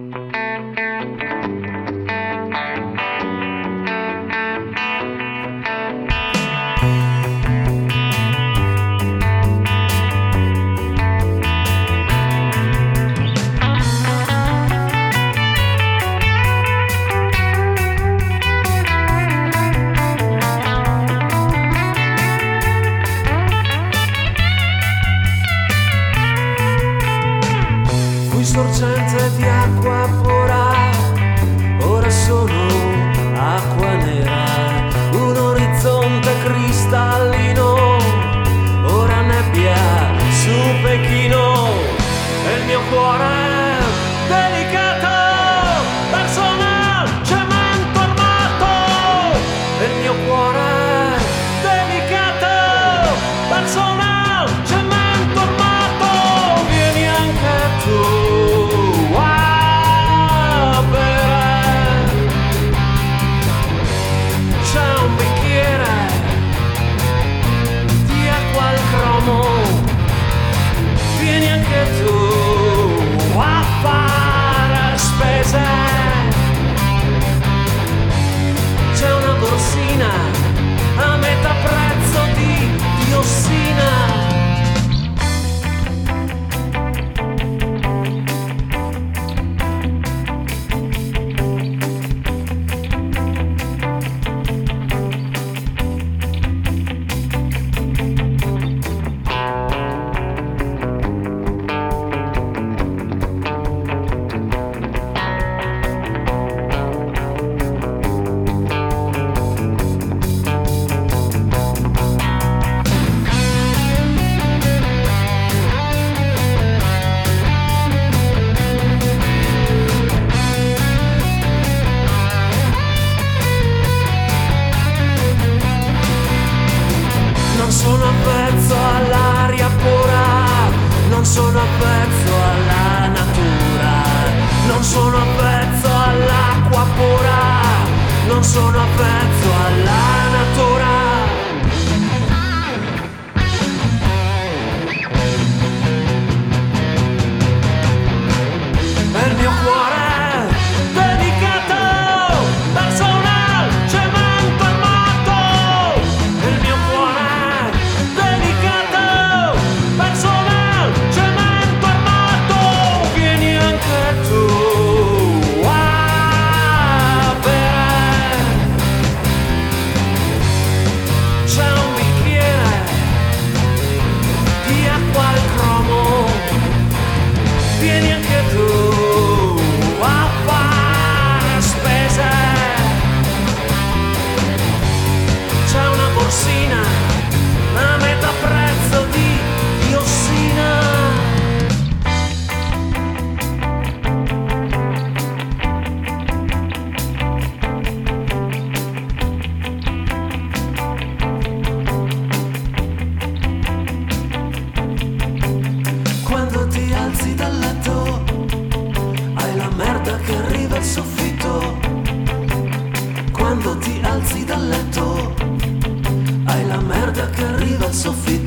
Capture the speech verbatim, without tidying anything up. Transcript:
Sorgente di acqua pura, ora sono acqua nera, un orizzonte cristallino, ora nebbia su Pechino, e il mio cuore delicato verso nel cemento armato, e il mio cuore delicato verso nel cemento armato, vieni anche tu. Vieni anche tu a fare spese. C'è una borsina a metà prezzo di diossina. Non sono avvezzo all'aria pura, non sono avvezzo alla natura, non sono avvezzo all'acqua pura, non sono avvezzo alla natura. E il mio cuore dedicato verso nel cemento armato, e il mio cuore dedicato verso nel cemento armato, vieni anche tu a bere. C'è un bicchiere di acqua al cromo, vieni anche tu a fare spese. C'è una borsina a metà prezzo di diossina. Quando ti alzi dal letto hai la merda che arriva al soffitto. Quando ti alzi dal letto hai la merda che arriva al soffitto.